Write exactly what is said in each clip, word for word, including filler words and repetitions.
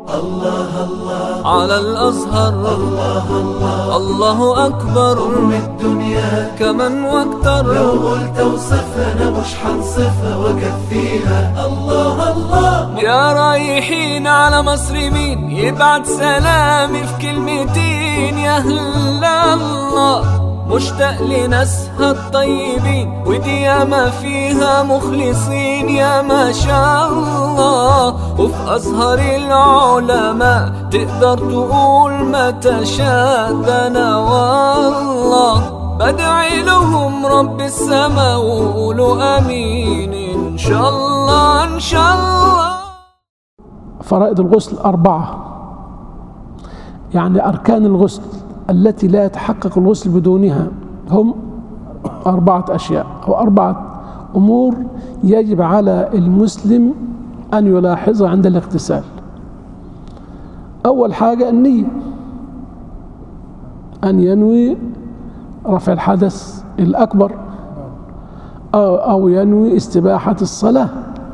الله الله على الأزهر، الله الله الله أكبر أم الدنيا كمن واكتر. لو قلت وصفها مش حنصفها وكفيها. الله الله يا رايحين على مصر مين يبعت سلامي في كلمتين؟ يا أهل الله مشتاق لناسها الطيبين، ودي ياما فيها مخلصين يا ما شاء الله. وفي أزهر العلماء تقدر تقول ما تشاء. ده أنا والله بدعي لهم رب السماء وقولوا آمين إن شاء الله إن شاء الله. فرائض الغسل أربعة، يعني أركان الغسل التي لا يتحقق الغسل بدونها هم أربعة أشياء أو أربعة أمور يجب على المسلم أن يلاحظها عند الاغتسال. أول حاجة النية، أن ينوي رفع الحدث الأكبر أو, أو ينوي استباحة الصلاة.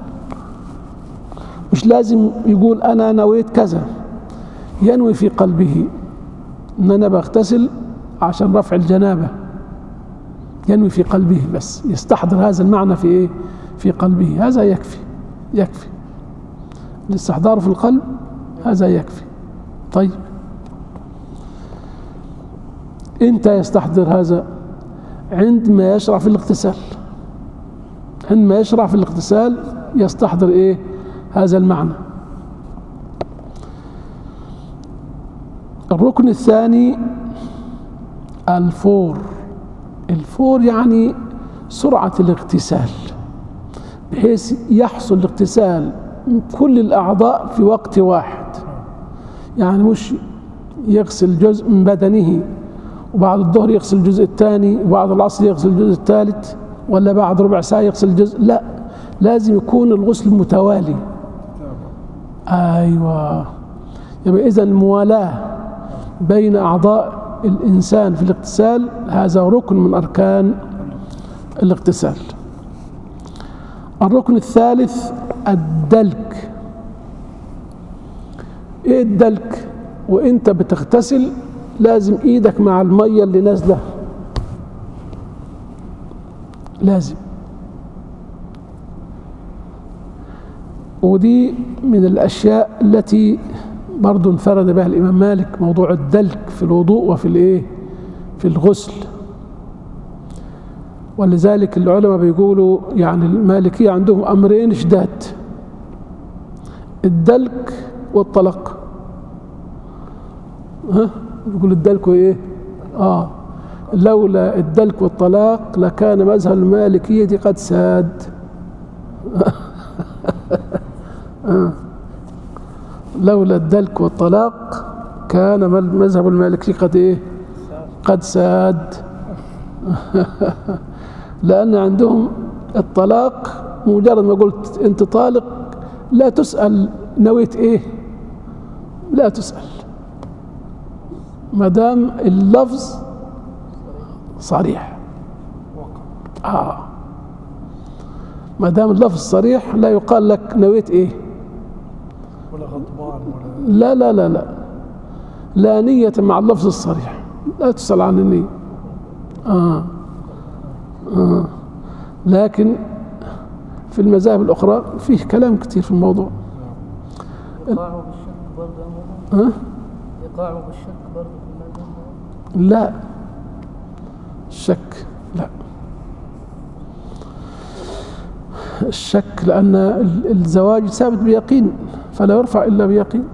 مش لازم يقول أنا نويت كذا، ينوي في قلبه ان انا بغتسل عشان رفع الجنابه، ينوي في قلبه بس، يستحضر هذا المعنى في ايه؟ في قلبه. هذا يكفي يكفي الاستحضار في القلب، هذا يكفي. طيب انت يستحضر هذا عندما يشرع في الاغتسال، عندما يشرع في الاغتسال يستحضر ايه؟ هذا المعنى. الركن الثاني الفور. الفور يعني سرعة الاغتسال، بحيث يحصل الاغتسال من كل الأعضاء في وقت واحد. يعني مش يغسل جزء من بدنه وبعد الظهر يغسل الجزء الثاني وبعد العصر يغسل الجزء الثالث ولا بعد ربع ساعة يغسل الجزء، لا، لازم يكون الغسل متوالي. أيوة، يبقى إذن الموالاة بين أعضاء الإنسان في الاغتسال هذا ركن من أركان الاغتسال. الركن الثالث الدلك. إيه الدلك؟ وإنت بتغتسل لازم إيدك مع المية اللي نازلة، لازم. ودي من الأشياء التي برضو انفرد بها الإمام مالك، موضوع الدلك في الوضوء وفي الإيه؟ في الغسل. ولذلك العلماء بيقولوا يعني المالكية عندهم أمرين شداد: الدلك والطلق. ها؟ يقول الدلك وإيه؟ آه لولا الدلك والطلاق لكان مذهب المالكية قد ساد. آه. لولا الدلك والطلاق كان مذهب المالكي قد ايه؟ قد ساد. لأن عندهم الطلاق مجرد ما قلت أنت طالق لا تسأل نويت إيه، لا تسأل ما دام اللفظ صريح. آه ما دام اللفظ صريح لا يقال لك نويت إيه، ولا غضبان ولا لا لا لا لا لا نية مع اللفظ الصريح، لا تسأل عن النية. آه. آه. لكن في المذاهب الأخرى فيه كلام كثير في الموضوع. يقاعوا بالشك برضه؟ ها؟ يقاعوا بالشك برضه في المذهب؟ لا، الشك لا، الشك لأن الزواج ثابت بيقين فلا يرفع إلا بيقين.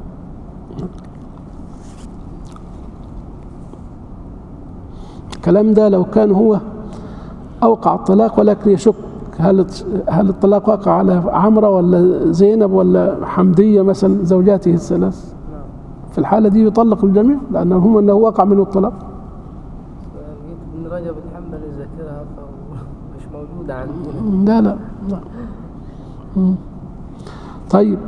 الكلام ده لو كان هو أوقع الطلاق ولكن يشك هل هل الطلاق وقع على عمرة ولا زينب ولا حمدية مثلا زوجاته الثلاث، في الحالة دي يطلق الجميع لأنه هم أنه وقع منه الطلاق. ابن رجب الحنبلي ذاكرها مش موجودة عندنا. لا لا لا. طيب،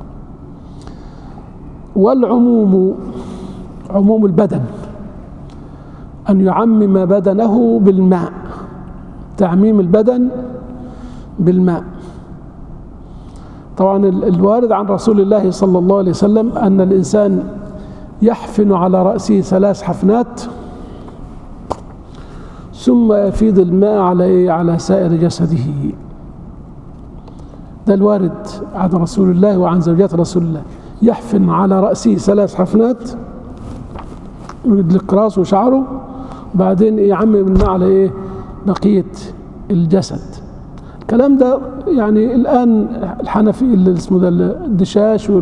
والعموم عموم البدن أن يعمم بدنه بالماء، تعميم البدن بالماء. طبعا الوارد عن رسول الله صلى الله عليه وسلم أن الإنسان يحفن على رأسه ثلاث حفنات ثم يفيض الماء على على سائر جسده. ده الوارد عن رسول الله وعن زوجات رسول الله، يحفن على رأسه ثلاث حفنات يدلك راسه وشعره، وبعدين يعمم الماء على ايه بقية الجسد. الكلام ده يعني الآن الحنفي اللي اسمه ده الدشاش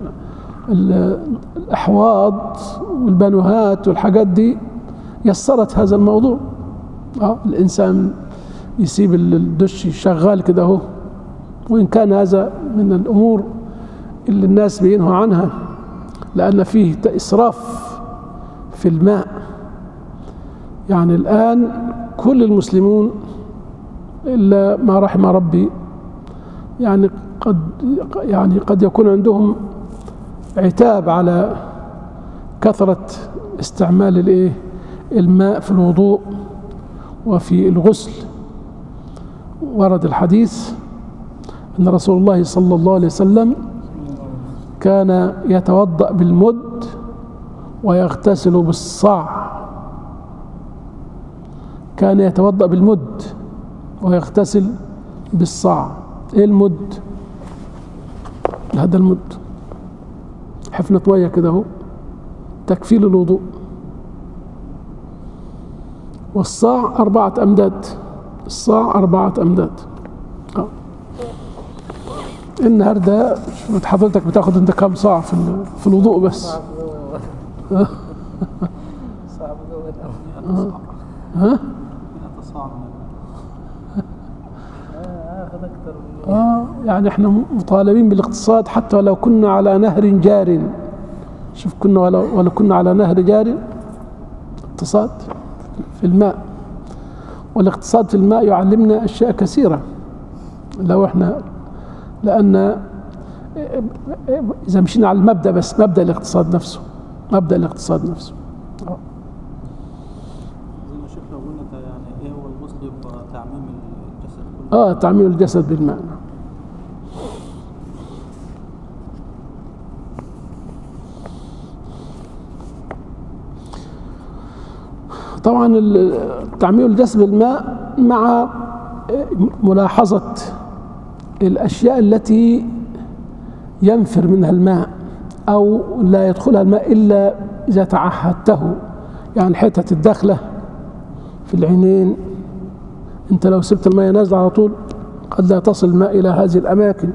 والأحواض والبانوهات والحاجات دي يسرت هذا الموضوع. اه الإنسان يسيب الدش شغال كده اهو، وإن كان هذا من الأمور اللي الناس بينهوا عنها لأن فيه إسراف في الماء. يعني الآن كل المسلمون إلا ما رحم ربي يعني قد يعني قد يكون عندهم عتاب على كثرة استعمال الايه الماء في الوضوء وفي الغسل. ورد الحديث أن رسول الله صلى الله عليه وسلم كان يتوضأ بالمد ويغتسل بالصاع. كان يتوضأ بالمد ويغتسل بالصاع. ايه المد؟ هذا المد حفنة مية كده اهو تكفي للوضوء. والصاع أربعة أمداد. الصاع أربعة أمداد. اه النهارده حضرتك بتاخد انت كام صاع في في الوضوء بس؟ صعب ها صعب جوه الأول. ها هاخد أكتر من اه يعني احنا مطالبين بالاقتصاد حتى ولو كنا على نهر جار. شوف كنا ولو, ولو كنا على نهر جار اقتصاد في الماء. والاقتصاد في الماء يعلمنا أشياء كثيرة لو احنا، لأن إذا مشينا على المبدأ بس مبدأ الاقتصاد نفسه مبدأ الاقتصاد نفسه. زي ما شيخ لو قلنا يعني ايه هو الغسل يبقى تعميم الجسد كله. اه تعميم الجسد بالماء. طبعا تعميم الجسد بالماء مع ملاحظة الأشياء التي ينفر منها الماء أو لا يدخلها الماء إلا إذا تعهدته. يعني حتة الداخلة في العينين أنت لو سبت الماء نازل على طول قد لا تصل الماء إلى هذه الأماكن.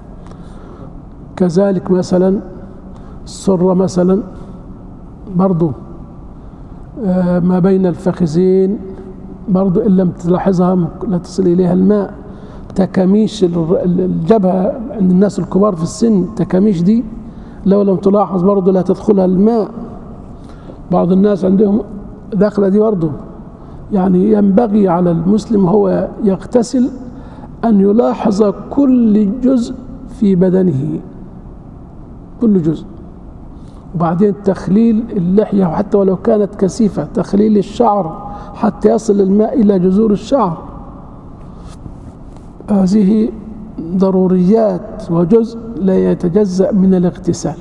كذلك مثلا السرة مثلا برضو ما بين الفخذين برضو إن لم تلاحظها لا تصل إليها الماء. تكاميش الجبهة عند الناس الكبار في السن تكاميش دي لو لم تلاحظ برضو لا تدخلها الماء. بعض الناس عندهم داخلة دي برضو. يعني ينبغي على المسلم هو يغتسل أن يلاحظ كل جزء في بدنه كل جزء. وبعدين تخليل اللحية حتى ولو كانت كثيفة، تخليل الشعر حتى يصل الماء إلى جذور الشعر. هذه ضروريات وجزء لا يتجزأ من الاغتسال.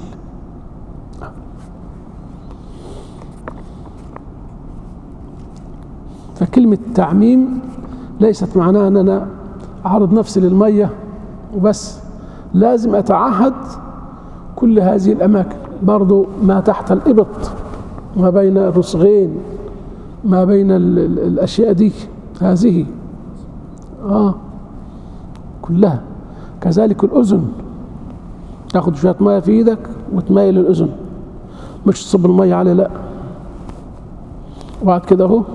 فكلمة تعميم ليست معناها أن أنا أعرض نفسي للمية وبس، لازم أتعهد كل هذه الأماكن. برضو ما تحت الإبط، ما بين الرسغين، ما بين ال ال الأشياء دي هذه آه كلها. كذلك الأذن، تاخد شوية مية في إيدك وتميل الأذن، مش تصب المية عليه لا. وبعد كده أهو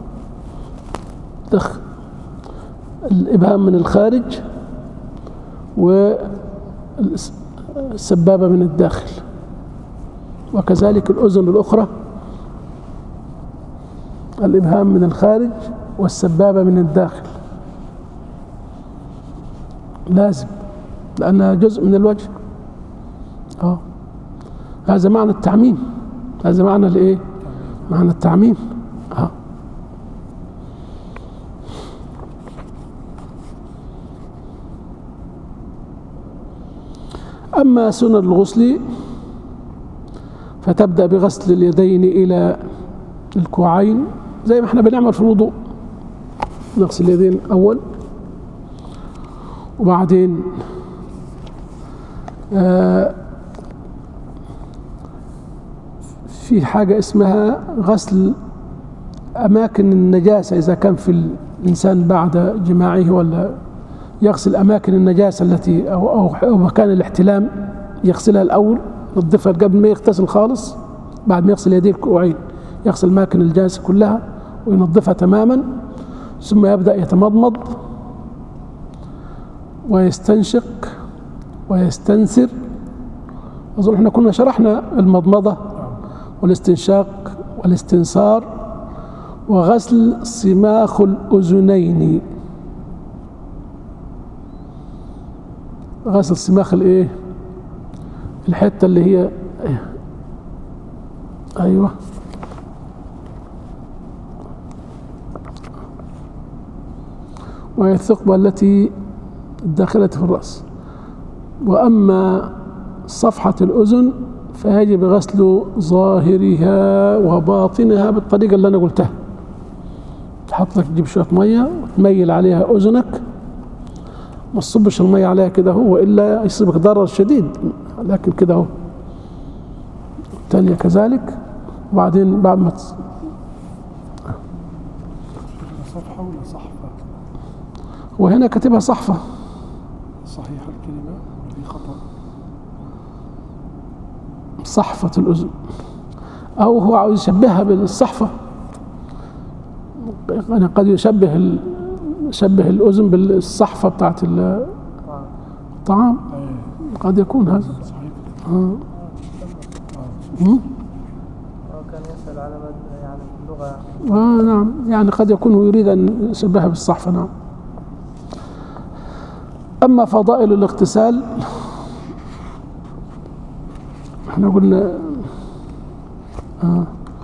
دخل الإبهام من الخارج والسبابة من الداخل، وكذلك الأذن الأخرى الإبهام من الخارج والسبابة من الداخل. لازم، لأنها جزء من الوجه. اه هذا معنى التعميم، هذا معنى الايه؟ معنى التعميم. اه أما سنن الغسل فتبدأ بغسل اليدين إلى الكوعين زي ما احنا بنعمل في الوضوء، نغسل اليدين أول، وبعدين آه في حاجة اسمها غسل أماكن النجاسة إذا كان في الإنسان بعد جماعه، ولا يغسل أماكن النجاسة التي أو, أو, أو مكان الاحتلام يغسلها الأول، ينظفها قبل ما يغتسل خالص. بعد ما يغسل يديه الكوعين يغسل أماكن النجاسة كلها وينظفها تماما، ثم يبدأ يتمضمض ويستنشق ويستنثر. أظن احنا كنا شرحنا المضمضة والاستنشاق والاستنثار وغسل صماخ الأذنين. غسل صماخ الايه؟ الحتة اللي هي ايوه وهي الثقبة التي داخلة في الرأس. وأما صفحة الأذن فيجب غسل ظاهرها وباطنها بالطريقة اللي أنا قلتها. تحط لك تجيب شوية مية وتميل عليها أذنك، ما تصبش المية عليها كده هو، وإلا يصيبك ضرر شديد، لكن كده هو. الثانية كذلك. وبعدين بعد ما تص... صفحة ولا صحفة؟ وهنا كاتبها صحفة. صحيح الكلمة ولا في خطأ؟ صحفة الأذن، أو هو عاوز يشبهها بالصحفة. يعني قد يشبه ال... شبه الأذن بالصحفة بتاعت الطعام، قد يكون هذا. آه. هو كان يسأل على مد يعني اللغة. آه نعم، يعني قد يكون هو يريد أن يشبهها بالصحفة. نعم. أما فضائل الاغتسال احنا قلنا آه.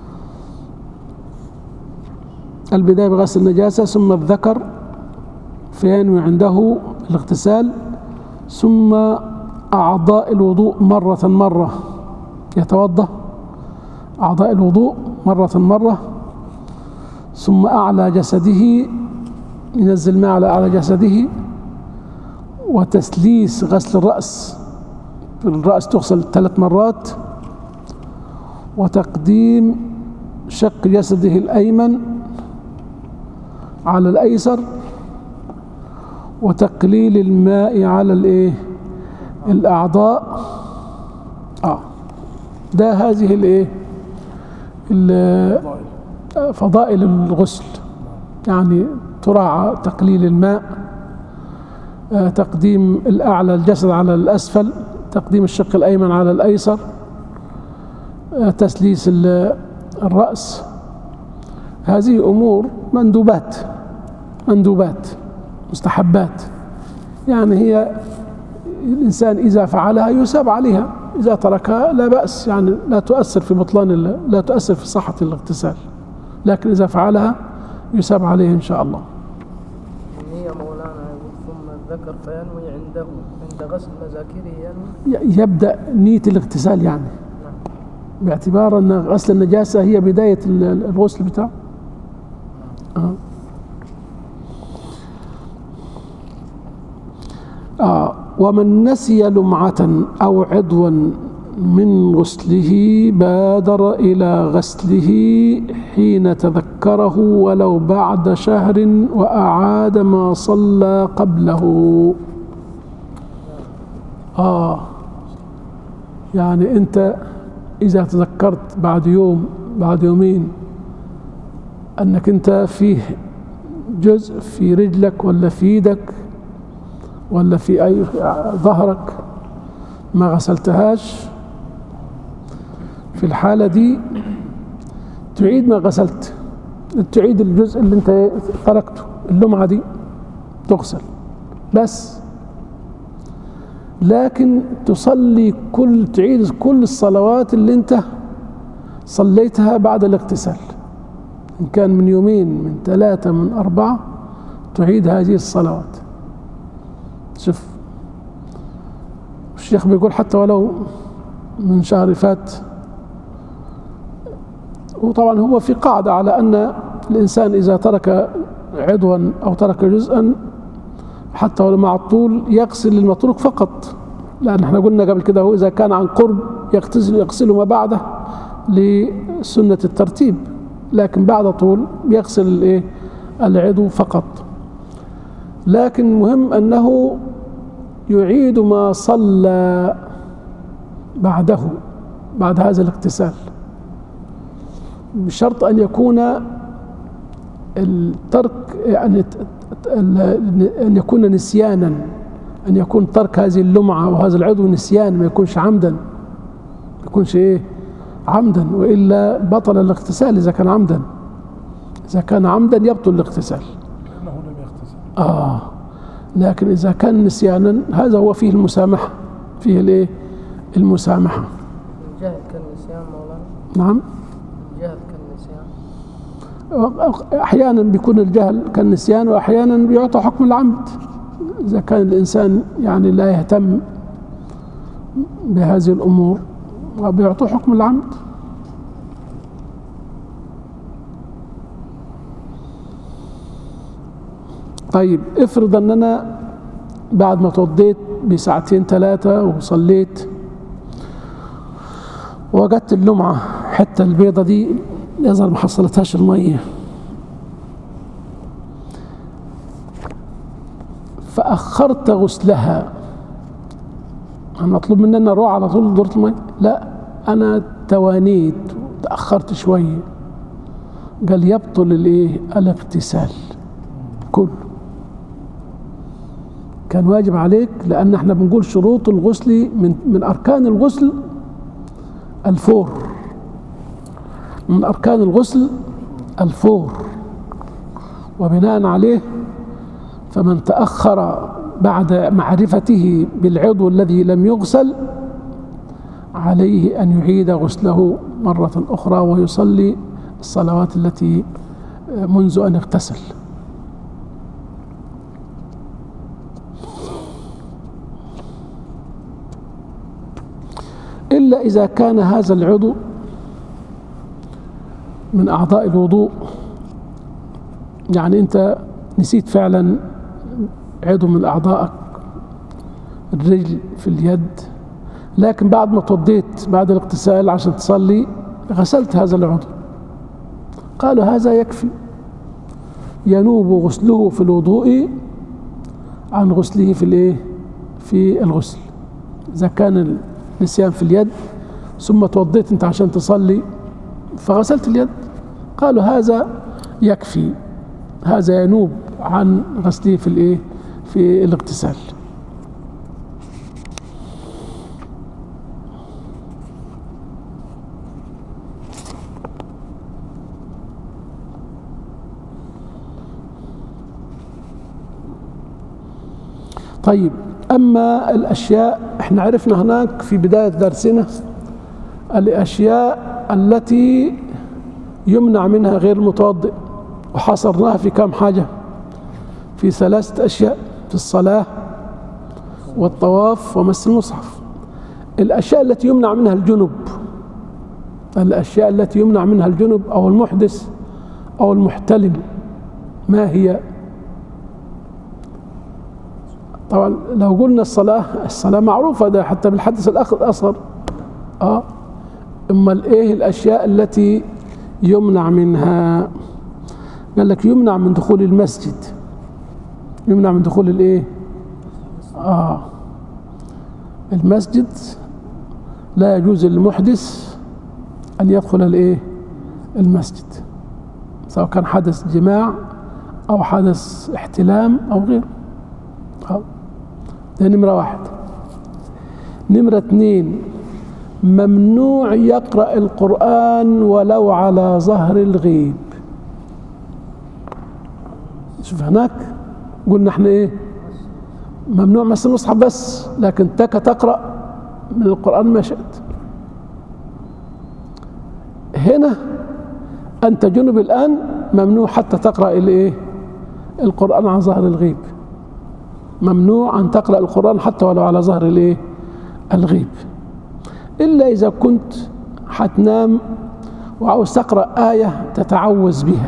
البداية بغسل النجاسة، ثم الذكر فينوي عنده الاغتسال، ثم أعضاء الوضوء مرة مرة يتوضأ أعضاء الوضوء مرة مرة، ثم أعلى جسده ينزل ماء على أعلى جسده، وتسليس غسل الرأس. الرأس تغسل ثلاث مرات، وتقديم شق جسده الأيمن على الأيسر، وتقليل الماء على الايه الأعضاء. اه ده هذه الايه فضائل الغسل. يعني تراعى تقليل الماء، آه تقديم الأعلى الجسد على الأسفل، تقديم الشق الأيمن على الأيسر، آه تسليس الرأس. هذه أمور مندوبات مندوبات مستحبات، يعني هي الإنسان إذا فعلها يثاب عليها، إذا تركها لا بأس، يعني لا تؤثر في بطلان لا تؤثر في صحة الاغتسال، لكن إذا فعلها يثاب عليه إن شاء الله. النية مولانا ثم الذكر فينوي عنده عند غسل مذاكره ينوي يبدأ نية الاغتسال، يعني باعتبار أن غسل النجاسة هي بداية الغسل بتاعه. آه. آه. ومن نسي لمعة أو عضوا من غسله بادر إلى غسله حين تذكره ولو بعد شهر، وأعاد ما صلى قبله. آه يعني أنت إذا تذكرت بعد يوم بعد يومين أنك أنت فيه جزء في رجلك ولا في يدك ولا في أي ظهرك ما غسلتهاش، في الحالة دي تعيد ما غسلت، تعيد الجزء اللي انت تركته، اللمعة دي تغسل بس. لكن تصلي كل تعيد كل الصلوات اللي انت صليتها بعد الاغتسال، إن كان من يومين من ثلاثة من أربعة تعيد هذه الصلوات. شوف الشيخ بيقول حتى ولو من شهر فات. وطبعا هو في قاعدة على أن الإنسان إذا ترك عضوا أو ترك جزءا حتى ولو مع الطول يغسل المتروك فقط، لأن احنا قلنا قبل كده هو إذا كان عن قرب يغتسل يغسل ما بعده لسنة الترتيب، لكن بعد طول يغسل الايه العضو فقط. لكن المهم أنه يعيد ما صلى بعده بعد هذا الاغتسال، بشرط أن يكون الترك يعني أن يكون نسيانا، أن يكون ترك هذه اللمعة وهذا العضو نسيان، ما يكونش عمدا، ما يكونش إيه عمدا، وإلا بطل الاغتسال إذا كان عمدا. إذا كان عمدا يبطل الاغتسال لأنه لم يغتسل. آه لكن إذا كان نسيانا هذا هو فيه المسامحة، فيه الإيه المسامحة. الجهل كالنسيان مولانا. نعم، الجهل كالنسيان. أحيانا بيكون الجهل كالنسيان، وأحيانا بيعطى حكم العمد إذا كان الإنسان يعني لا يهتم بهذه الأمور وبيعطوه حكم العمد. طيب افرض أن أنا بعد ما توضيت بساعتين ثلاثة وصليت ووجدت اللمعة حتى البيضة دي يظهر ما حصلتهاش المية، فأخرت غسلها. أنا مطلوب مني أن أروح على طول دورة المية؟ لا، أنا توانيت وتأخرت شوية. قال يبطل الإيه الاغتسال كله. كان واجب عليك، لأن احنا بنقول شروط الغسل من من أركان الغسل الفور، من أركان الغسل الفور، وبناء عليه فمن تأخر بعد معرفته بالعضو الذي لم يغسل عليه أن يعيد غسله مرة أخرى ويصلي الصلوات التي منذ أن اغتسل. إلا إذا كان هذا العضو من أعضاء الوضوء، يعني أنت نسيت فعلا عضو من أعضائك، الرجل في اليد، لكن بعد ما توضيت بعد الاغتسال عشان تصلي غسلت هذا العضو، قالوا هذا يكفي، ينوب غسله في الوضوء عن غسله في الايه في الغسل. إذا كان النسيان في اليد ثم توضيت أنت عشان تصلي فغسلت اليد، قالوا هذا يكفي، هذا ينوب عن غسله في الايه في الاغتسال. طيب، أما الأشياء احنا عرفنا هناك في بداية درسنا الأشياء التي يمنع منها غير المتوضئ، وحصرناها في كم حاجة؟ في ثلاثة أشياء: في الصلاة والطواف ومس المصحف. الأشياء التي يمنع منها الجنب، الأشياء التي يمنع منها الجنب أو المحدث أو المحتلم ما هي؟ طبعا لو قلنا الصلاة، الصلاة معروفة ده حتى بالحدث الأصغر. اه امال ايه الاشياء التي يمنع منها؟ قال لك يمنع من دخول المسجد، يمنع من دخول الايه اه المسجد. لا يجوز للمحدث ان يدخل الايه المسجد، سواء كان حدث جماع او حدث احتلام او غيره. اه ده نمرة واحد. نمرة اثنين، ممنوع يقرأ القرآن ولو على ظهر الغيب. شوف هناك قلنا احنا ايه؟ ممنوع مس المصحف بس، لكن تك تقرأ من القرآن ما شئت. هنا أنت جنب الآن، ممنوع حتى تقرأ الايه؟ القرآن عن ظهر الغيب. ممنوع أن تقرأ القرآن حتى ولو على ظهر الايه؟ الغيب، إلا إذا كنت حتنام وعاوز تقرأ آية تتعوذ بها،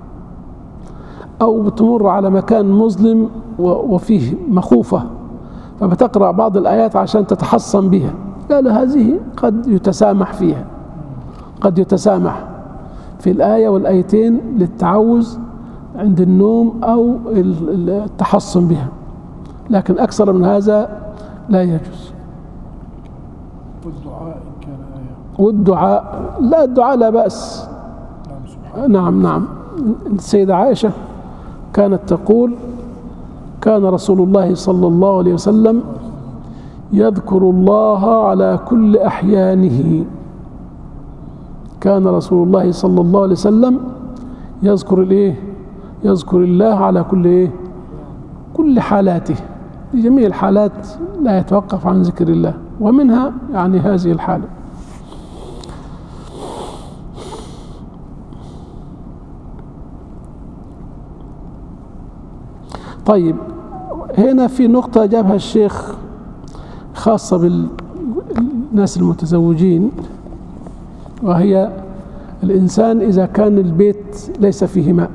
أو بتمر على مكان مظلم وفيه مخوفة فبتقرأ بعض الآيات عشان تتحصن بها، قالوا هذه قد يتسامح فيها، قد يتسامح في الآية والآيتين للتعوذ عند النوم أو التحصن بها، لكن أكثر من هذا لا يجوز. والدعاء إن كان آية. والدعاء لا، الدعاء لا بأس. نعم نعم. السيدة عائشة كانت تقول: كان رسول الله صلى الله عليه وسلم يذكر الله على كل أحيانه. كان رسول الله صلى الله عليه وسلم يذكر الايه؟ يذكر الله على كل ايه؟ كل حالاته، في جميع الحالات لا يتوقف عن ذكر الله، ومنها يعني هذه الحالة. طيب، هنا في نقطة جابها الشيخ خاصة بالناس المتزوجين، وهي الإنسان إذا كان البيت ليس فيه ماء،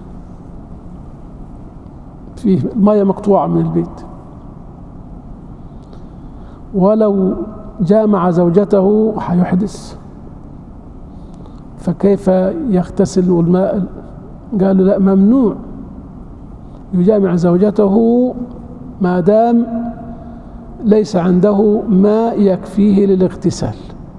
فيه مياه مقطوعة من البيت، ولو جامع زوجته هيحدث، فكيف يغتسل والماء؟ قالوا لا، ممنوع يجامع زوجته ما دام ليس عنده ماء يكفيه للاغتسال.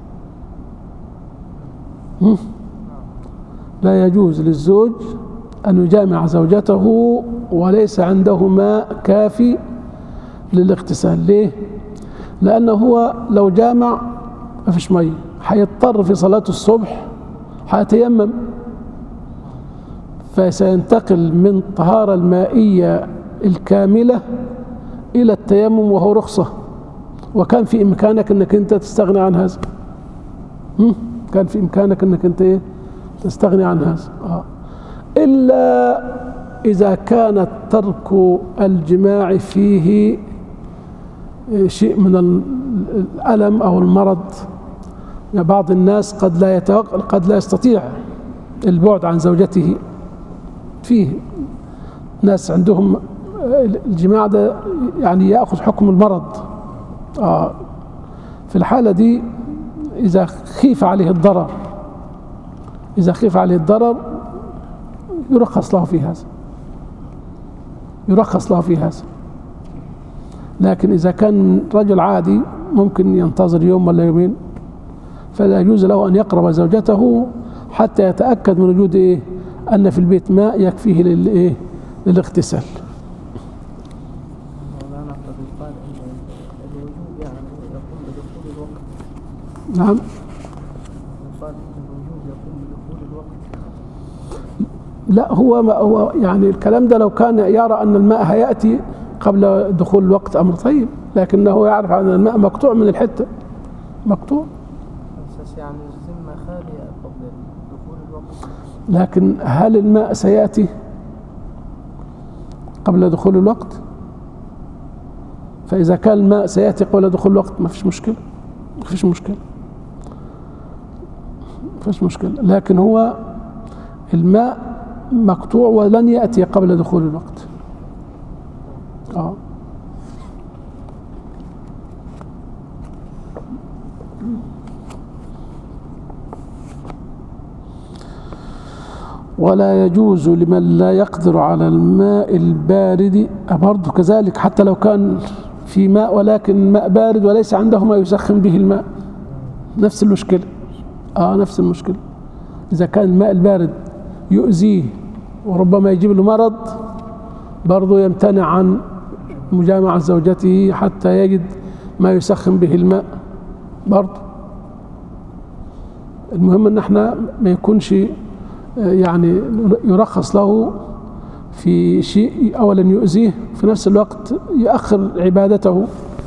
لا يجوز للزوج أن يجامع زوجته وليس عنده ماء كافي للاغتسال. ليه؟ لأنه هو لو جامع ما فيش مية، هيضطر في صلاة الصبح هيتيمم، فسينتقل من الطهارة المائية الكاملة إلى التيمم، وهو رخصة، وكان في إمكانك أنك أنت تستغني عن هذا. كان في إمكانك أنك أنت إيه؟ تستغني عن هذا. آه. إلا إذا كان ترك الجماع فيه شيء من الألم أو المرض. يعني بعض الناس قد لا يتوقع، قد لا يستطيع البعد عن زوجته، فيه ناس عندهم الجماع ده يعني يأخذ حكم المرض. آه. في الحالة دي إذا خيف عليه الضرر، إذا خيف عليه الضرر يرخص له في هذا، يرخص له في هذا. لكن إذا كان رجل عادي ممكن ينتظر يوم ولا يومين، فلا يجوز له أن يقرب زوجته حتى يتأكد من وجود إيه؟ أن في البيت ماء يكفيه للإيه؟ للاغتسال. نعم. لا، هو هو يعني الكلام ده لو كان يرى أن الماء هيأتي قبل دخول الوقت أمر طيب، لكنه يعرف أن الماء مقطوع من الحتة، مقطوع. يعني الذمة خالية قبل دخول الوقت. لكن هل الماء سيأتي قبل دخول الوقت؟ فإذا كان الماء سيأتي قبل دخول الوقت ما فيش مشكلة، ما فيش مشكلة، ما فيش مشكلة. لكن هو الماء مقطوع ولن يأتي قبل دخول الوقت. آه. ولا يجوز لمن لا يقدر على الماء البارد، برضه كذلك حتى لو كان في ماء ولكن ماء بارد وليس عنده ما يسخن به الماء، نفس المشكلة. آه نفس المشكلة. إذا كان الماء البارد يؤذيه وربما يجيب له مرض، برضه يمتنع عن مجامعة زوجته حتى يجد ما يسخن به الماء برضه. المهم ان احنا ما يكونش يعني يرخص له في شيء اولا يؤذيه، في نفس الوقت يؤخر عبادته.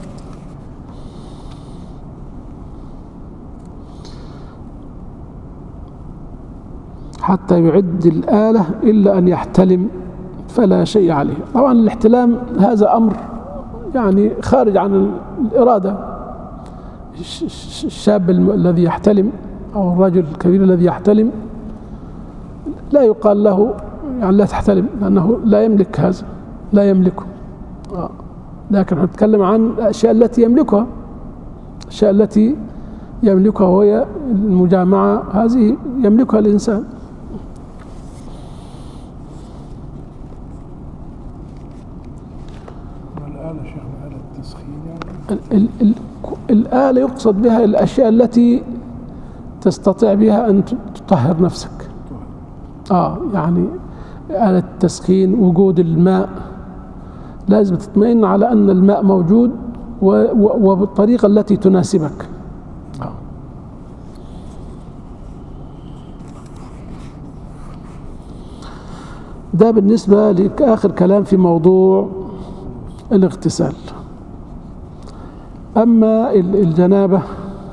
حتى يعد الآلة إلا أن يحتلم فلا شيء عليه. طبعا الاحتلام هذا أمر يعني خارج عن الإرادة، الشاب الذي يحتلم أو الرجل الكبير الذي يحتلم لا يقال له يعني لا تحتلم، لأنه لا يملك هذا، لا يملكه. آه. لكن نتكلم عن الأشياء التي يملكها، الأشياء التي يملكها وهي المجامعة، هذه يملكها الإنسان. والآلة شيخنا آلة التسخين يعني ال ال الآلة يقصد بها الأشياء التي تستطيع بها أن تطهر نفسك. آه يعني آلة التسخين، وجود الماء، لازم تطمئن على أن الماء موجود وبالطريقة التي تناسبك. آه. ده بالنسبة لآخر كلام في موضوع الاغتسال. أما الجنابة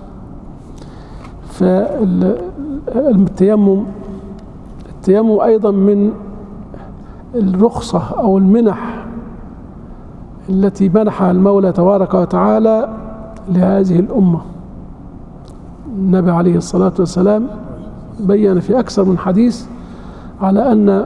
فالتيمم التيمم أيضا من الرخصة أو المنح التي منحها المولى تبارك وتعالى لهذه الأمة. النبي عليه الصلاة والسلام بيّن في أكثر من حديث على أن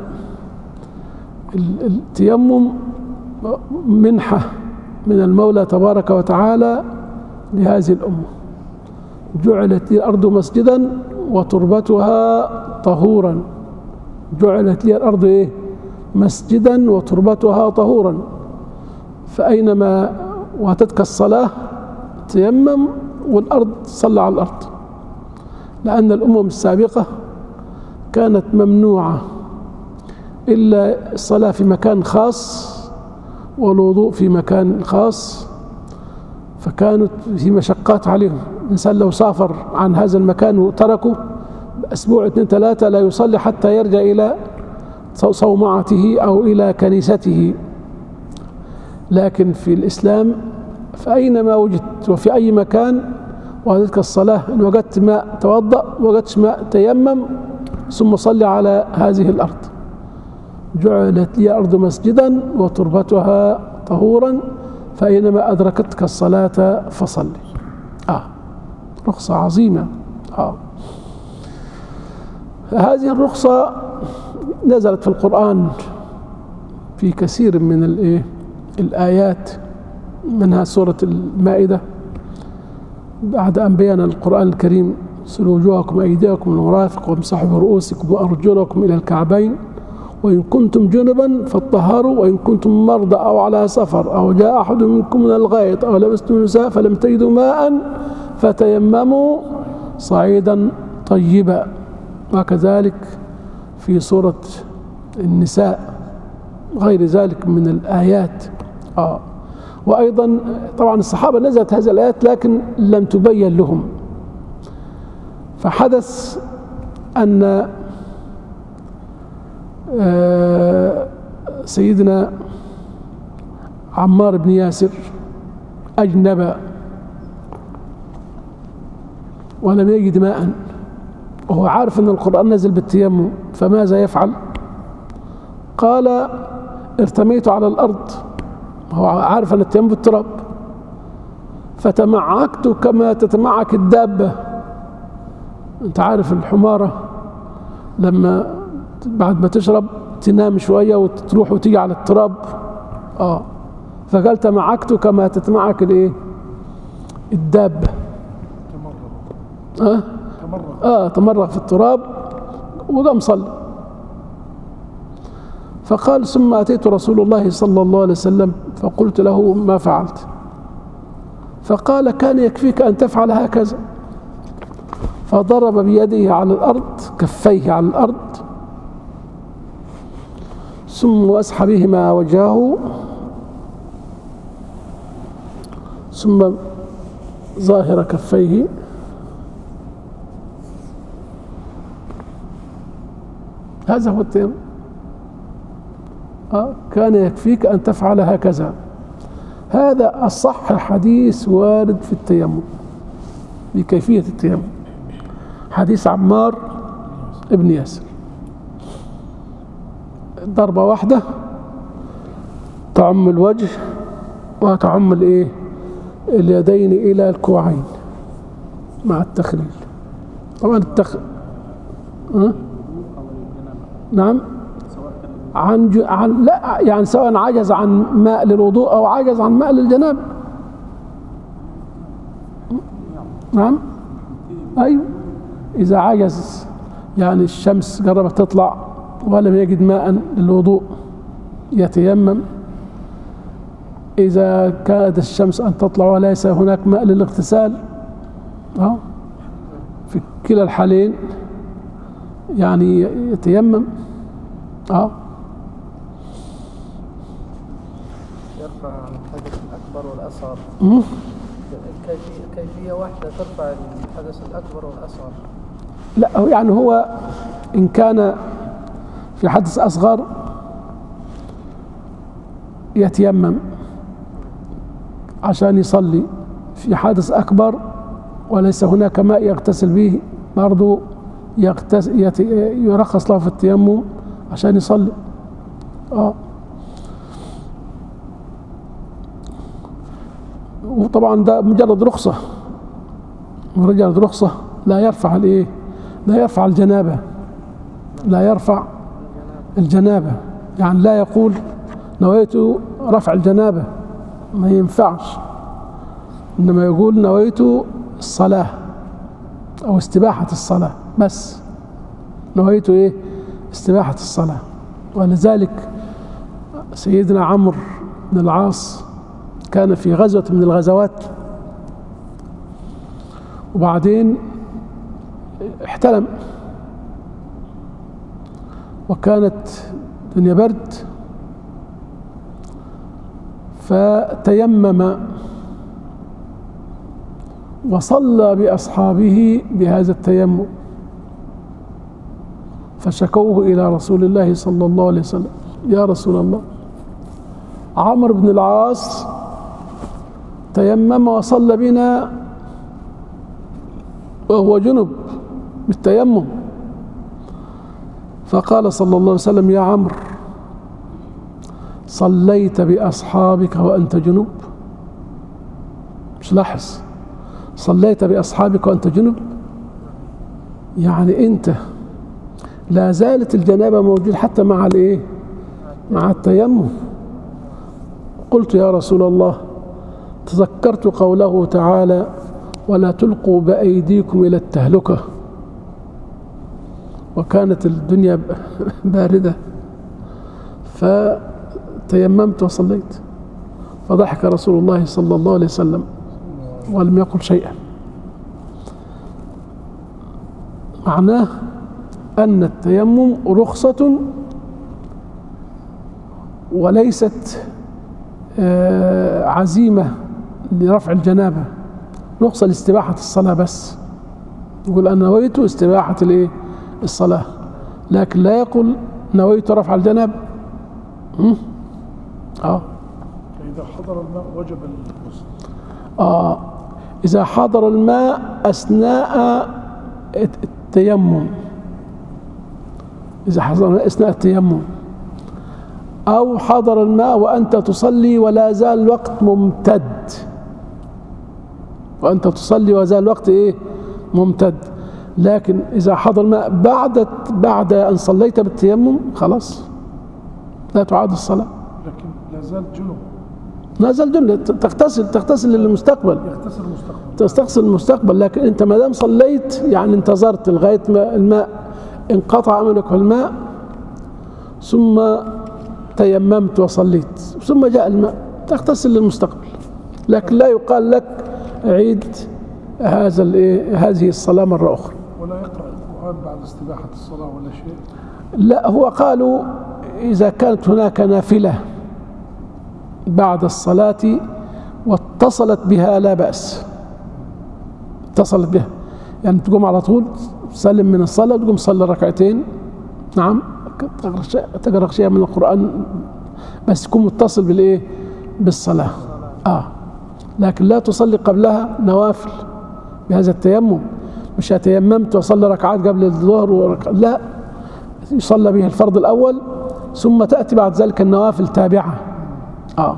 التيمم منحة من المولى تبارك وتعالى لهذه الأمة. جعلت لي الأرض مسجدا وتربتها طهورا. جعلت لي الأرض إيه؟ مسجدا وتربتها طهورا، فأينما واتتك الصلاة تيمم والأرض صلى على الأرض، لأن الأمم السابقة كانت ممنوعة إلا الصلاة في مكان خاص والوضوء في مكان خاص، فكانت في مشقات عليهم. الإنسان لو سافر عن هذا المكان وتركه أسبوع اثنين ثلاثة لا يصلي حتى يرجع إلى صومعته أو إلى كنيسته. لكن في الإسلام فأينما وجدت وفي أي مكان وهذه الصلاة، إن وجدت ماء توضأ، وجدت ماء تيمم، ثم صلي على هذه الأرض. جعلت لي الأرض مسجدا وتربتها طهورا، فأينما أدركتك الصلاة فصلي. آه رخصة عظيمة. آه هذه الرخصة نزلت في القرآن في كثير من الإيه الآيات، منها سورة المائدة بعد أن بين القرآن الكريم اغسلوا وجوهكم وأيديكم للمرافق وامسحوا برؤوسكم وأرجلكم إلى الكعبين وإن كنتم جنبا فاطهروا وإن كنتم مرضى أو على سفر أو جاء أحد منكم من الغائط أو لمستم النساء فلم تجدوا ماء فتيمموا صعيدا طيبا. وكذلك في سورة النساء غير ذلك من الآيات. آه. وأيضا طبعا الصحابة نزلت هذه الآيات لكن لم تبين لهم، فحدث أن سيدنا عمار بن ياسر أجنب ولم يجد ماء، وهو عارف أن القرآن نزل بالتيمم، فماذا يفعل؟ قال ارتميت على الأرض، هو عارف أن التيمم بالتراب، فتمعكت كما تتمعك الدابة. أنت عارف الحمارة لما بعد ما تشرب تنام شوية وتروح وتيجي على التراب. آه فقال تمعكت كما تتمعك الايه الدابة. آه تمرغ آه تمرغ في التراب وقام صلى. فقال ثم أتيت رسول الله صلى الله عليه وسلم فقلت له ما فعلت؟ فقال كان يكفيك أن تفعل هكذا. فضرب بيده على الأرض، كفيه على الأرض، ثم وأسح بهما وجهه، ثم ظاهر كفيه، هذا هو التيمم. آه كان يكفيك أن تفعل هكذا. هذا الصح حديث وارد في التيمم بكيفية التيمم، حديث عمار ابن ياسر. ضربة واحدة تعم الوجه وتعم الايه اليدين إلى الكوعين. مع التخليل. طبعا التخ أه؟ نعم عن ج... عن لا يعني سواء عجز عن ماء للوضوء أو عجز عن ماء للجنابة. نعم أيوه إذا عجز يعني الشمس قربت تطلع ولم يجد ماء للوضوء يتيمم. إذا كادت الشمس أن تطلع وليس هناك ماء للاغتسال أه؟ في كلا الحالين يعني يتيمم. أه يرفع عن الحدث الأكبر والأصغر. مم. كيفية, كيفية واحدة ترفع الحدث الأكبر والأصغر. لا هو يعني هو إن كان في حدث أصغر يتيمم عشان يصلي، في حدث أكبر وليس هناك ماء يغتسل به برضو يغتسل يرخص له في التيمم عشان يصلي. آه. وطبعا ده مجرد رخصة، مجرد رخصة لا يرفع الايه، لا يرفع الجنابة، لا يرفع الجنابة، يعني لا يقول نويت رفع الجنابة، ما ينفعش، إنما يقول نويت الصلاة أو استباحة الصلاة بس، نويت إيه استباحة الصلاة. ولذلك سيدنا عمرو بن العاص كان في غزوة من الغزوات وبعدين احتلم وكانت دنيا برد فتيمم وصلى بأصحابه بهذا التيمم فشكوه إلى رسول الله صلى الله عليه وسلم: يا رسول الله، عمرو بن العاص تيمم وصلى بنا وهو جنب بالتيمم. فقال صلى الله عليه وسلم: يا عمرو، صليت بأصحابك وأنت جنب؟ مش لاحظ صليت بأصحابك وأنت جنب، يعني أنت لا زالت الجنابة موجود حتى مع الإيه؟ مع التيمم. قلت: يا رسول الله، تذكرت قوله تعالى: ولا تلقوا بأيديكم إلى التهلكة، وكانت الدنيا باردة فتيممت وصليت. فضحك رسول الله صلى الله عليه وسلم ولم يقل شيئا. معناه أن التيمم رخصة وليست عزيمة لرفع الجنابة، رخصة لاستباحة الصلاة بس. يقول أنا نويت استباحة الإيه؟ الصلاة، لكن لا يقول نويت رفع الجنابة. اه إذا حضر الماء وجب الغسل. اه إذا حضر الماء أثناء التيمم، إذا حضر الماء أثناء التيمم، أو حضر الماء وأنت تصلي ولا زال الوقت ممتد، وأنت تصلي وزال الوقت إيه؟ ممتد. لكن إذا حضر الماء بعد بعد أن صليت بالتيمم خلاص لا تعاد الصلاة. لكن لا زال جنوب، لا زال جنوب، تغتسل تغتسل للمستقبل، يغتسل المستقبل، تغتسل المستقبل. لكن أنت ما دام صليت يعني انتظرت لغاية ما الماء انقطع عملك في الماء ثم تيممت وصليت ثم جاء الماء، تغتسل للمستقبل. لكن لا يقال لك عيد هذا هذه الصلاة مرة أخرى. ولا يقرأ القرآن بعد استباحة الصلاة ولا شيء؟ لا، هو قالوا إذا كانت هناك نافلة بعد الصلاة واتصلت بها لا بأس، اتصلت بها يعني تقوم على طول تسلم من الصلاة وتقوم تصلي ركعتين، نعم، تقرأ شيء من القرآن بس تكون متصل بالإيه؟ بالصلاة. آه لكن لا تصلي قبلها نوافل بهذا التيمم، مش تيممت وصلي ركعات قبل الظهر ورك... لا، يصلى به الفرض الأول ثم تأتي بعد ذلك النوافل تابعة. آه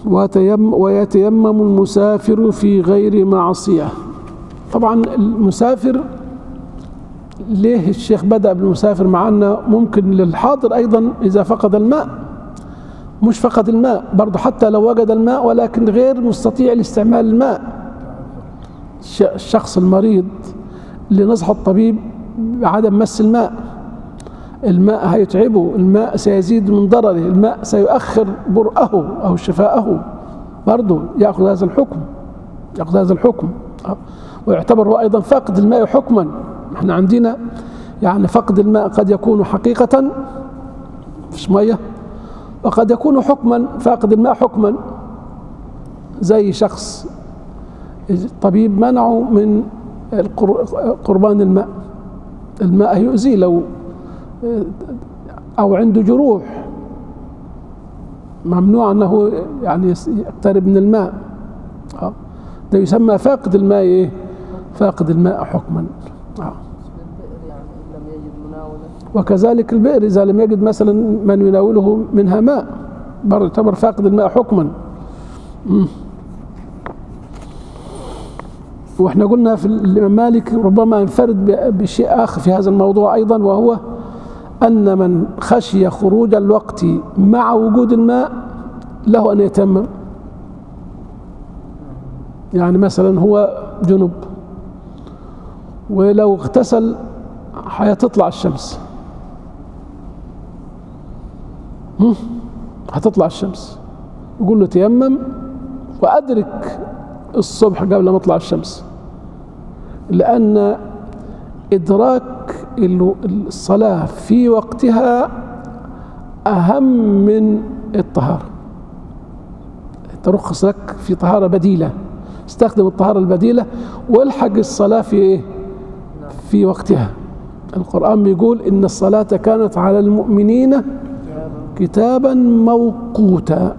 ويتيم ويتيمم المسافر في غير معصية. طبعا المسافر ليه الشيخ بدأ بالمسافر مع أنه ممكن للحاضر أيضا إذا فقد الماء، مش فقد الماء برضه حتى لو وجد الماء ولكن غير مستطيع لاستعمال الماء. الشخص المريض اللي نصح الطبيب بعدم مس الماء، الماء هيتعبه، الماء سيزيد من ضرره، الماء سيؤخر برئه أو شفاءه، برضه يأخذ هذا الحكم، يأخذ هذا الحكم ويعتبر هو أيضا فقد الماء حكما. احنا عندنا يعني فقد الماء قد يكون حقيقة فيش مية، وقد يكون حكما، فاقد الماء حكما، زي شخص الطبيب منعه من قربان الماء، الماء يؤذي لو أو عنده جروح، ممنوع أنه يعني يقترب من الماء، ده يسمى فاقد الماء إيه؟ فاقد الماء حكما. وكذلك البئر إذا لم يجد مثلا من يناوله منها ماء برضه يعتبر فاقد الماء حكما. مم. واحنا قلنا في الإمام مالك ربما ينفرد بشيء آخر في هذا الموضوع أيضا، وهو أن من خشي خروج الوقت مع وجود الماء له أن يتيمم. يعني مثلا هو جنب ولو اغتسل هتطلع الشمس، هتطلع الشمس، يقول له تيمم وأدرك الصبح قبل ما تطلع الشمس، لأن إدراك الصلاة في وقتها أهم من الطهارة. ترخص لك في طهارة بديلة، استخدم الطهارة البديلة والحق الصلاة في إيه؟ في وقتها. القرآن بيقول إن الصلاة كانت على المؤمنين كتابا موقوتا.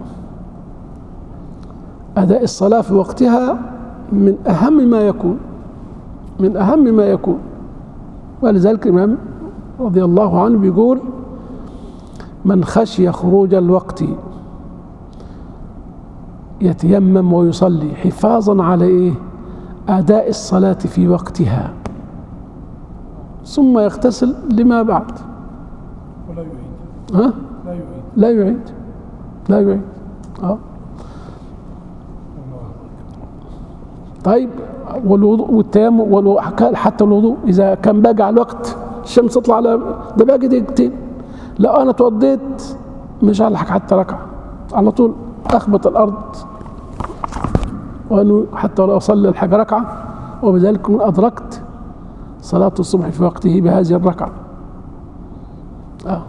أداء الصلاة في وقتها من أهم ما يكون، من أهم ما يكون. ولذلك الإمام رضي الله عنه بيقول من خشي خروج الوقت يتيمم ويصلي حفاظا على إيه؟ أداء الصلاة في وقتها، ثم يغتسل لما بعد. ولا يعيد. ها؟ لا يعيد. لا يعيد. لا يعيد. اه طيب والوضوء والتيمم حتى الوضوء إذا كان باقي على الوقت الشمس تطلع على ده باقي دقيقتين، لو أنا توضيت مش هلحق حتى ركعة، على طول أخبط الأرض وأنه حتى لو أصلي الحق ركعة، وبذلك من أدركت صلاة الصبح في وقته بهذه الركعة. آه.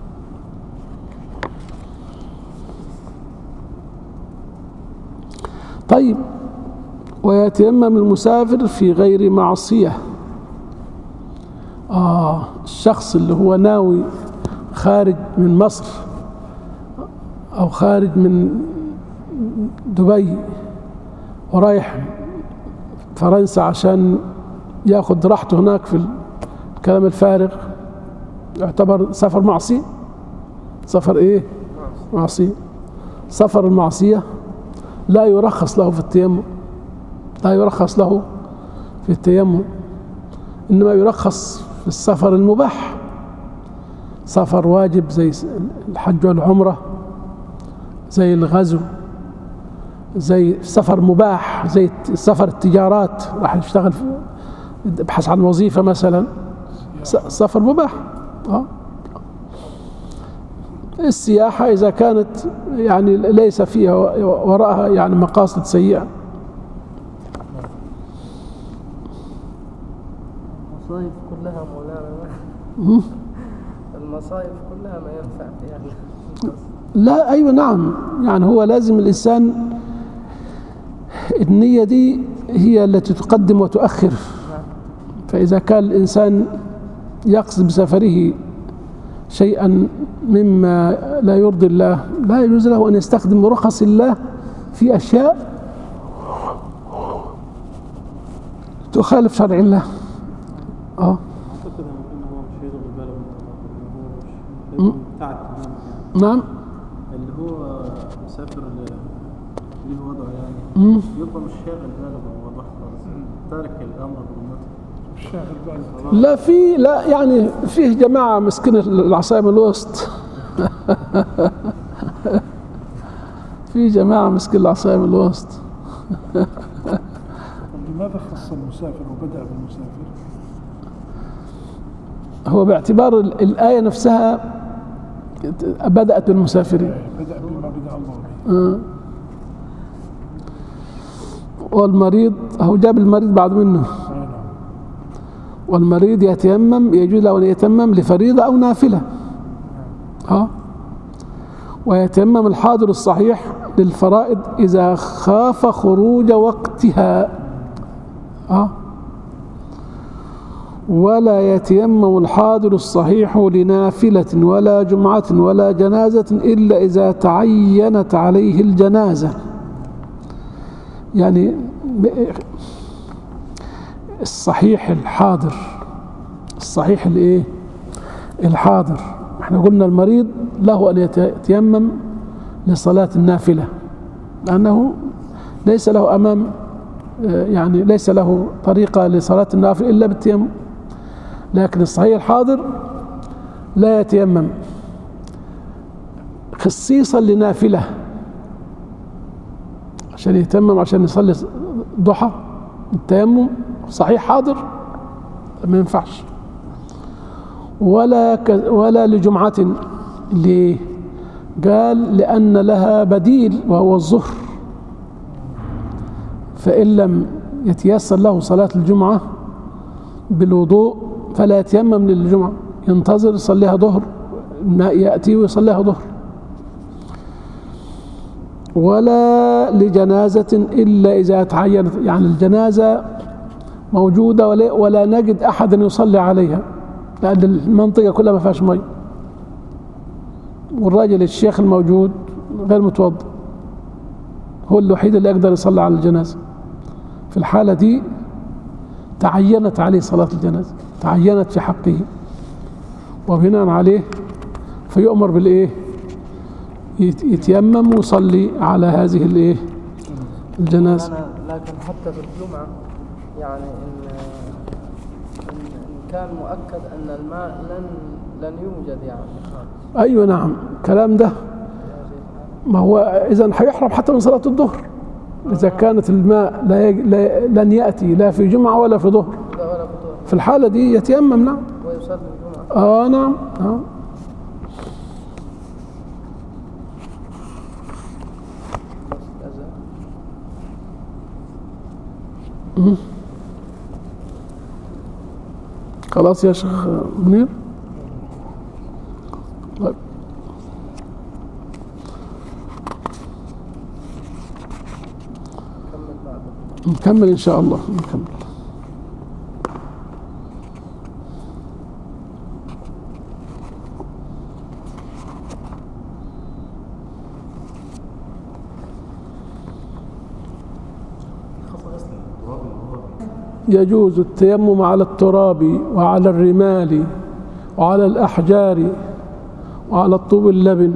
طيب ويتيمم المسافر في غير معصية. آه الشخص اللي هو ناوي خارج من مصر أو خارج من دبي ورايح فرنسا عشان ياخد راحته هناك في الكلام الفارغ، يعتبر سفر معصية. سفر ايه؟ معصية. سفر المعصية لا يرخص له في التيمم، لا يرخص له في التيمم، إنما يرخص في السفر المباح، سفر واجب زي الحج والعمرة، زي الغزو، زي سفر مباح زي سفر التجارات، راح يشتغل يبحث عن وظيفة مثلا، سفر مباح. آه. السياحة إذا كانت يعني ليس فيها وراءها يعني مقاصد سيئة. المصايف كلها مولانا، المصايف كلها ما ينفع يعني. لا أيوة نعم، يعني هو لازم الإنسان النية دي هي التي تقدم وتؤخر. فإذا كان الإنسان يقصد بسفره شيئا مما لا يرضي الله لا يجوز له أن يستخدم رخص الله في أشياء تخالف شرع الله. اه اعتقد انه هو مش هيشغل باله بالطلاق، اللي هو مش بتاع التمام يعني. نعم، اللي هو مسافر ليه وضعه يعني مم. يبقى مش شاغل باله بالوضع خالص، تارك الامر بالمتر. شاغل باله. لا في لا يعني فيه جماعة مسكين العصاية من الوسط في جماعة مسكين العصاية من الوسط لماذا خص المسافر وبدأ بالمسافر؟ هو باعتبار ال- الآية نفسها بدأت بالمسافرين. بدأ بما بدأ الله به. آه. والمريض هو جاب المريض بعد منه. آه، نعم. والمريض يتيمم، يجوز له أن يتيمم لفريضة أو نافلة. ها. ويتيمم الحاضر الصحيح للفرائض إذا خاف خروج وقتها. ها. ولا يتيمم الحاضر الصحيح لنافلة ولا جمعة ولا جنازة إلا إذا تعينت عليه الجنازة. يعني الصحيح الحاضر، الصحيح الايه الحاضر، احنا قلنا المريض له ان يتيمم لصلاة النافلة لأنه ليس له أمام، يعني ليس له طريقة لصلاة النافلة إلا بالتيمم. لكن الصحيح الحاضر لا يتيمم خصيصا لنافلة عشان يتيمم عشان يصلي ضحى. التيمم صحيح حاضر ما ينفعش، ولا ك ولا لجمعة. ليه؟ قال لأن لها بديل وهو الظهر، فإن لم يتيسر له صلاة الجمعة بالوضوء فلا يتيمم للجمعة، ينتظر يصليها ظهر، يأتي ويصليها ظهر. ولا لجنازة إلا إذا تعينت، يعني الجنازة موجودة ولا, ولا نجد أحدا يصلي عليها لأن المنطقة كلها ما فيهاش مي، والراجل الشيخ الموجود غير متوضئ، هو الوحيد اللي يقدر يصلي على الجنازة. في الحالة دي تعينت عليه صلاة الجنازة، تعينت في حقه، وبناء عليه فيؤمر بالإيه؟ يتيمم ويصلي على هذه الإيه؟ الجنازة. لكن حتى في الجمعة يعني إن, إن, إن كان مؤكد أن الماء لن لن يوجد يعني. أيوة نعم كلام ده، ما هو إذا هيحرم حتى من صلاة الظهر إذا كانت الماء لا يج... لا لن يأتي لا في جمعة ولا في ظهر. لا ولا في ظهر. في الحالة دي يتيمم نعم ويصلي الجمعة. آه نعم آه. مم. خلاص يا شيخ منير. طيب نكمل إن شاء الله نكمل. يجوز التيمم على التراب وعلى الرمال وعلى الأحجار وعلى الطوب اللبن،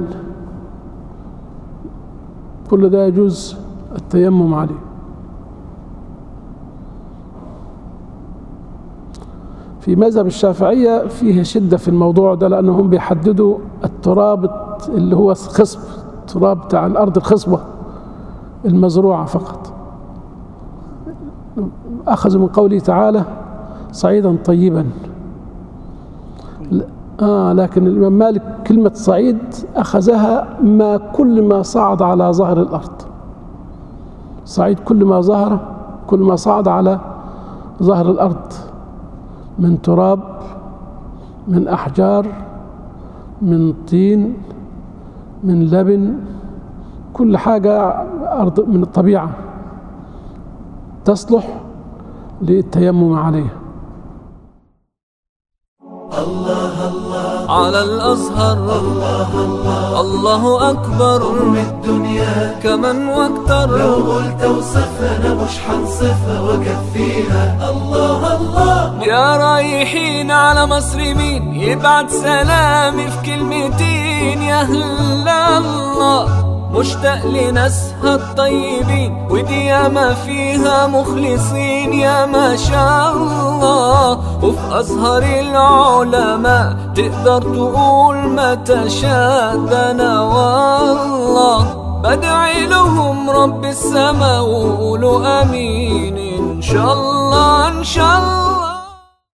كل ده يجوز التيمم عليه. في مذهب الشافعية فيه شدة في الموضوع ده لأنهم بيحددوا التراب اللي هو خصب، التراب بتاع الأرض الخصبة المزروعة فقط، أخذوا من قوله تعالى صعيدا طيبا. آه لكن الإمام مالك كلمة صعيد أخذها ما كل ما صعد على ظهر الأرض، صعيد كل ما ظهر كل ما صعد على ظهر الأرض من تراب، من أحجار، من طين، من لبن، كل حاجة أرض من الطبيعة تصلح للتيمم عليها. الله الله على الأزهر الله الله الله أكبر قرب الدنيا كمن واكتر. لو قلت وصفها أنا مش حنصفها وكفيها. الله الله يا رايحين على مصر مين يبعت سلامي في كلمتين؟ يا هلا الله مشتاق لناسها الطيبين، ودي ياما فيها مخلصين يا ما شاء الله. وفي أزهر العلماء تقدر تقول ما تشاء، ده أنا والله بدعي لهم رب السما وقولوا آمين إن شاء الله إن شاء الله.